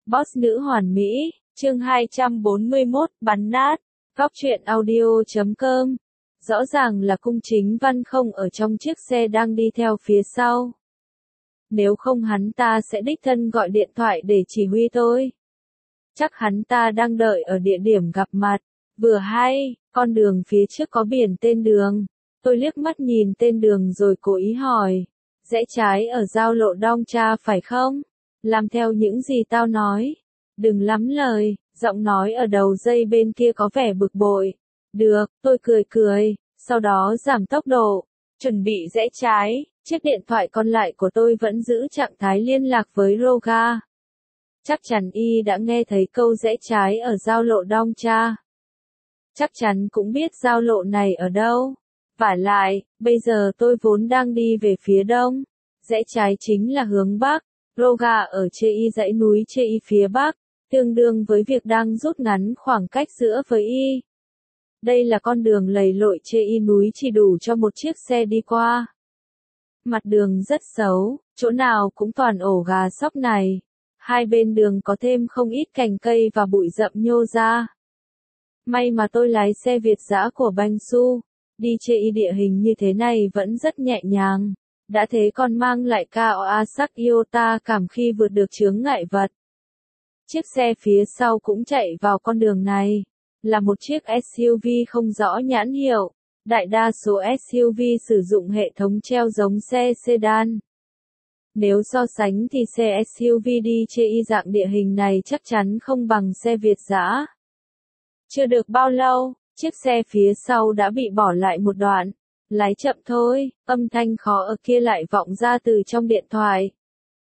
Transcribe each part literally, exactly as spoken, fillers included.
Boss nữ hoàn mỹ, chương hai trăm bốn mươi mốt, bắn nát, góc truyện audio chấm com. Rõ ràng là Cung Chính Văn không ở trong chiếc xe đang đi theo phía sau. Nếu không hắn ta sẽ đích thân gọi điện thoại để chỉ huy tôi. Chắc hắn ta đang đợi ở địa điểm gặp mặt. Vừa hay, con đường phía trước có biển tên đường. Tôi liếc mắt nhìn tên đường rồi cố ý hỏi. Rẽ trái ở giao lộ Đong Cha phải không? Làm theo những gì tao nói. Đừng lắm lời, giọng nói ở đầu dây bên kia có vẻ bực bội. Được, tôi cười cười, sau đó giảm tốc độ, chuẩn bị rẽ trái, chiếc điện thoại còn lại của tôi vẫn giữ trạng thái liên lạc với Roga. Chắc chắn y đã nghe thấy câu rẽ trái ở giao lộ Đong Cha. Chắc chắn cũng biết giao lộ này ở đâu. Vả lại, bây giờ tôi vốn đang đi về phía đông, rẽ trái chính là hướng bắc. Roga ở Chê Y dãy núi Chê Y phía bắc, tương đương với việc đang rút ngắn khoảng cách giữa với Y. Đây là con đường lầy lội Chê Y núi chỉ đủ cho một chiếc xe đi qua. Mặt đường rất xấu, chỗ nào cũng toàn ổ gà sóc này. Hai bên đường có thêm không ít cành cây và bụi rậm nhô ra. May mà tôi lái xe Việt dã của Banh Su, đi Chê Y địa hình như thế này vẫn rất nhẹ nhàng. Đã thế còn mang lại Kawasaki Iota cảm khi vượt được chướng ngại vật. Chiếc xe phía sau cũng chạy vào con đường này. Là một chiếc ét u vê không rõ nhãn hiệu. Đại đa số ét u vê sử dụng hệ thống treo giống xe sedan. Nếu so sánh thì xe ét u vê đi Chê Y dạng địa hình này chắc chắn không bằng xe Việt dã. Chưa được bao lâu, chiếc xe phía sau đã bị bỏ lại một đoạn. Lái chậm thôi, âm thanh khó ở kia lại vọng ra từ trong điện thoại.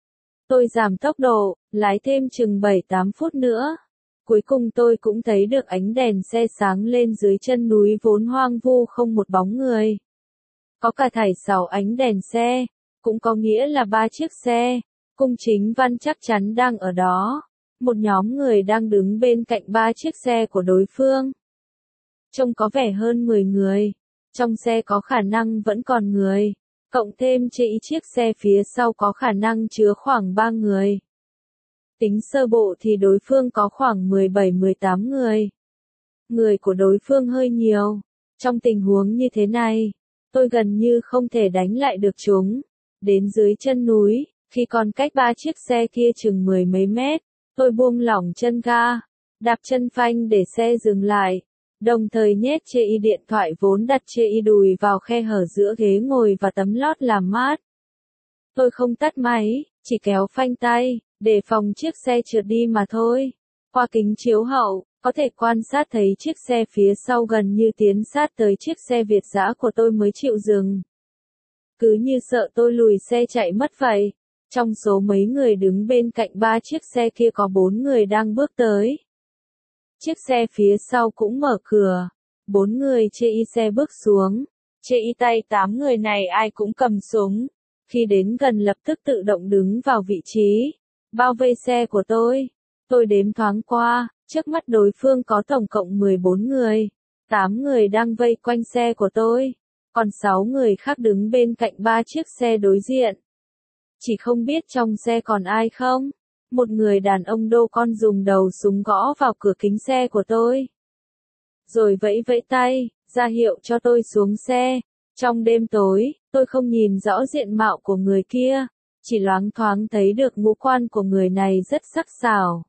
Tôi giảm tốc độ, lái thêm chừng bảy tám phút nữa. Cuối cùng tôi cũng thấy được ánh đèn xe sáng lên dưới chân núi vốn hoang vu không một bóng người. Có cả thảy sáu ánh đèn xe, cũng có nghĩa là ba chiếc xe. Cung Chính Văn chắc chắn đang ở đó. Một nhóm người đang đứng bên cạnh ba chiếc xe của đối phương. Trông có vẻ hơn mười người. Trong xe có khả năng vẫn còn người, cộng thêm Chê Y chiếc xe phía sau có khả năng chứa khoảng ba người. Tính sơ bộ thì đối phương có khoảng mười bảy mười tám người. Người của đối phương hơi nhiều. Trong tình huống như thế này, tôi gần như không thể đánh lại được chúng. Đến dưới chân núi, khi còn cách ba chiếc xe kia chừng mười mấy mét, tôi buông lỏng chân ga, đạp chân phanh để xe dừng lại. Đồng thời nhét Chê Y điện thoại vốn đặt Chê Y đùi vào khe hở giữa ghế ngồi và tấm lót làm mát. Tôi không tắt máy, chỉ kéo phanh tay, để phòng chiếc xe trượt đi mà thôi. Qua kính chiếu hậu, có thể quan sát thấy chiếc xe phía sau gần như tiến sát tới chiếc xe Việt dã của tôi mới chịu dừng. Cứ như sợ tôi lùi xe chạy mất vậy. Trong số mấy người đứng bên cạnh ba chiếc xe kia có bốn người đang bước tới. Chiếc xe phía sau cũng mở cửa. Bốn người Chê Y xe bước xuống. Chê Y tay tám người này ai cũng cầm súng. Khi đến gần lập tức tự động đứng vào vị trí. Bao vây xe của tôi. Tôi đếm thoáng qua. Trước mắt đối phương có tổng cộng mười bốn người. tám người đang vây quanh xe của tôi. Còn sáu người khác đứng bên cạnh ba chiếc xe đối diện. Chỉ không biết trong xe còn ai không? Một người đàn ông đô con dùng đầu súng gõ vào cửa kính xe của tôi. Rồi vẫy vẫy tay, ra hiệu cho tôi xuống xe. Trong đêm tối, tôi không nhìn rõ diện mạo của người kia. Chỉ loáng thoáng thấy được ngũ quan của người này rất sắc sảo.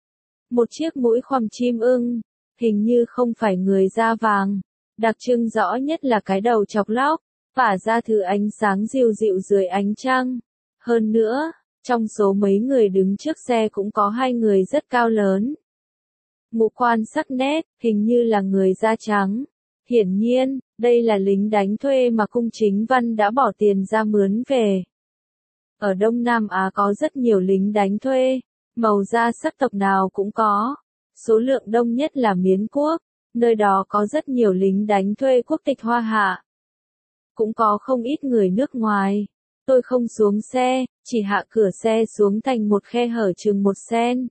Một chiếc mũi khoằm chim ưng, hình như không phải người da vàng. Đặc trưng rõ nhất là cái đầu chọc lóc, tỏa ra thứ ánh sáng dịu dịu dưới ánh trăng. Hơn nữa, trong số mấy người đứng trước xe cũng có hai người rất cao lớn. Ngũ quan sắc nét, hình như là người da trắng. Hiển nhiên, đây là lính đánh thuê mà Cung Chính Văn đã bỏ tiền ra mướn về. Ở Đông Nam Á có rất nhiều lính đánh thuê, màu da sắc tộc nào cũng có. Số lượng đông nhất là Miến Quốc, nơi đó có rất nhiều lính đánh thuê quốc tịch Hoa Hạ. Cũng có không ít người nước ngoài. Tôi không xuống xe, chỉ hạ cửa xe xuống thành một khe hở chừng một sen.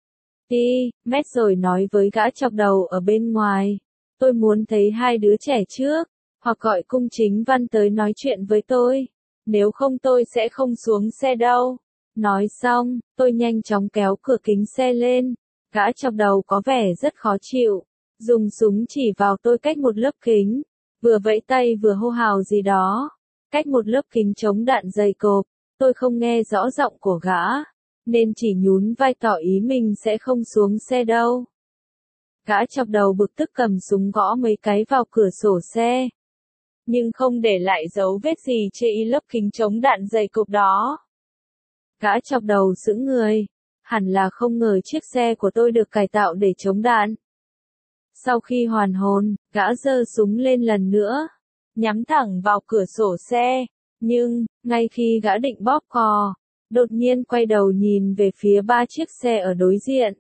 Ti, mét rồi nói với gã chọc đầu ở bên ngoài. Tôi muốn thấy hai đứa trẻ trước, hoặc gọi Cung Chính Văn tới nói chuyện với tôi. Nếu không tôi sẽ không xuống xe đâu. Nói xong, tôi nhanh chóng kéo cửa kính xe lên. Gã chọc đầu có vẻ rất khó chịu. Dùng súng chỉ vào tôi cách một lớp kính. Vừa vẫy tay vừa hô hào gì đó. Cách một lớp kính chống đạn dày cộp. Tôi không nghe rõ giọng của gã. Nên chỉ nhún vai tỏ ý mình sẽ không xuống xe đâu. Gã chọc đầu bực tức cầm súng gõ mấy cái vào cửa sổ xe. Nhưng không để lại dấu vết gì trên lớp kính chống đạn dày cộp đó. Gã chọc đầu sững người. Hẳn là không ngờ chiếc xe của tôi được cải tạo để chống đạn. Sau khi hoàn hồn, gã giơ súng lên lần nữa. Nhắm thẳng vào cửa sổ xe. Nhưng, ngay khi gã định bóp cò, đột nhiên quay đầu nhìn về phía ba chiếc xe ở đối diện.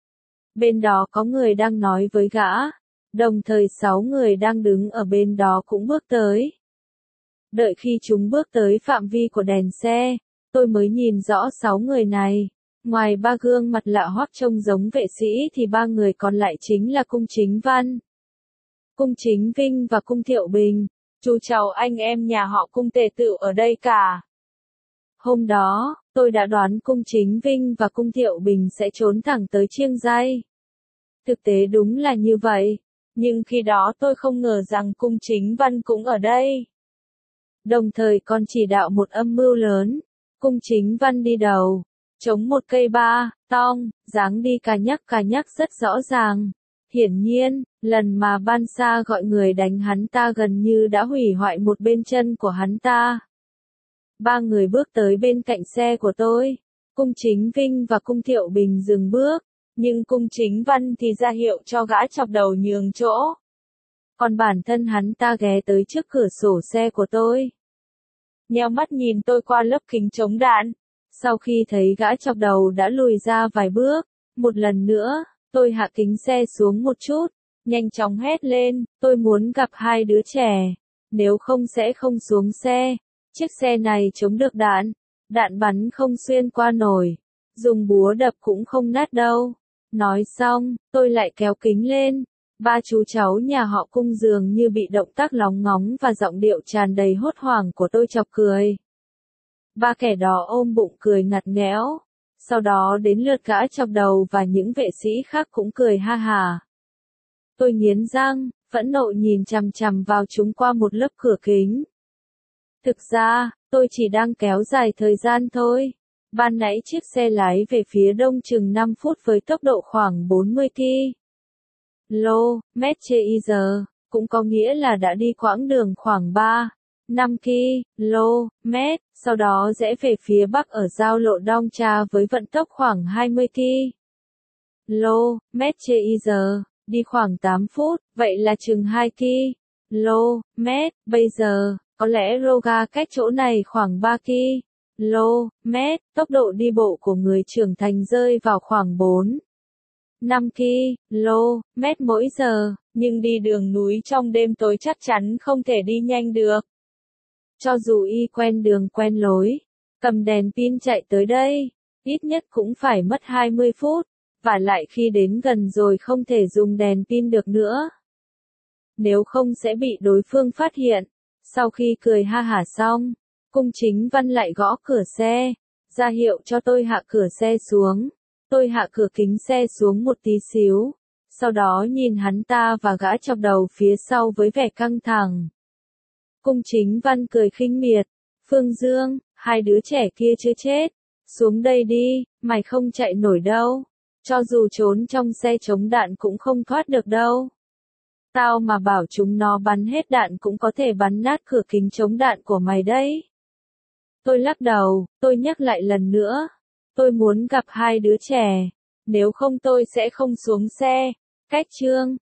Bên đó có người đang nói với gã. Đồng thời sáu người đang đứng ở bên đó cũng bước tới. Đợi khi chúng bước tới phạm vi của đèn xe, tôi mới nhìn rõ sáu người này. Ngoài ba gương mặt lạ hoắc trông giống vệ sĩ thì ba người còn lại chính là Cung Chính Văn, Cung Chính Vinh và Cung Thiệu Bình. Chú cháu anh em nhà họ Cung tề tựu ở đây cả. Hôm đó, tôi đã đoán Cung Chính Vinh và Cung Thiệu Bình sẽ trốn thẳng tới Chiêng Ray. Thực tế đúng là như vậy. Nhưng khi đó tôi không ngờ rằng Cung Chính Văn cũng ở đây. Đồng thời còn chỉ đạo một âm mưu lớn. Cung Chính Văn đi đầu, chống một cây ba, tong, dáng đi cà nhắc cà nhắc rất rõ ràng. Hiển nhiên, lần mà Ban Sa gọi người đánh hắn ta gần như đã hủy hoại một bên chân của hắn ta. Ba người bước tới bên cạnh xe của tôi. Cung Chính Vinh và Cung Thiệu Bình dừng bước. Nhưng Cung Chính Văn thì ra hiệu cho gã chọc đầu nhường chỗ. Còn bản thân hắn ta ghé tới trước cửa sổ xe của tôi. Nheo mắt nhìn tôi qua lớp kính chống đạn. Sau khi thấy gã chọc đầu đã lùi ra vài bước, một lần nữa, tôi hạ kính xe xuống một chút, nhanh chóng hét lên, tôi muốn gặp hai đứa trẻ. Nếu không sẽ không xuống xe. Chiếc xe này chống được đạn. Đạn bắn không xuyên qua nổi. Dùng búa đập cũng không nát đâu. Nói xong, tôi lại kéo kính lên. Ba chú cháu nhà họ Cung dường như bị động tác lóng ngóng và giọng điệu tràn đầy hốt hoảng của tôi chọc cười. Ba kẻ đó ôm bụng cười ngặt nghẽo. Sau đó đến lượt gã chọc đầu và những vệ sĩ khác cũng cười ha hà. Tôi nghiến răng, phẫn nộ nhìn chằm chằm vào chúng qua một lớp cửa kính. Thực ra, tôi chỉ đang kéo dài thời gian thôi. Ban nãy chiếc xe lái về phía đông chừng năm phút với tốc độ khoảng bốn mươi ki lô mét trên giờ, cũng có nghĩa là đã đi quãng đường khoảng ba, năm ki lô mét, sau đó rẽ về phía bắc ở giao lộ Đong Tra với vận tốc khoảng hai mươi ki lô mét trên giờ, đi khoảng tám phút, vậy là chừng hai ki lô mét, bây giờ, có lẽ Roga cách chỗ này khoảng ba ki lô mét, tốc độ đi bộ của người trưởng thành rơi vào khoảng bốn, năm ki lô mét mỗi giờ, nhưng đi đường núi trong đêm tối chắc chắn không thể đi nhanh được. Cho dù y quen đường quen lối, cầm đèn pin chạy tới đây, ít nhất cũng phải mất hai mươi phút, và lại khi đến gần rồi không thể dùng đèn pin được nữa. Nếu không sẽ bị đối phương phát hiện. Sau khi cười ha hả xong, Cung Chính Văn lại gõ cửa xe, ra hiệu cho tôi hạ cửa xe xuống. Tôi hạ cửa kính xe xuống một tí xíu, sau đó nhìn hắn ta và gã chọc đầu phía sau với vẻ căng thẳng. Cung Chính Văn cười khinh miệt, Phương Dương, hai đứa trẻ kia chưa chết, xuống đây đi, mày không chạy nổi đâu, cho dù trốn trong xe chống đạn cũng không thoát được đâu. Tao mà bảo chúng nó bắn hết đạn cũng có thể bắn nát cửa kính chống đạn của mày đấy. Tôi lắc đầu, tôi nhắc lại lần nữa. Tôi muốn gặp hai đứa trẻ. Nếu không tôi sẽ không xuống xe. Cách chương.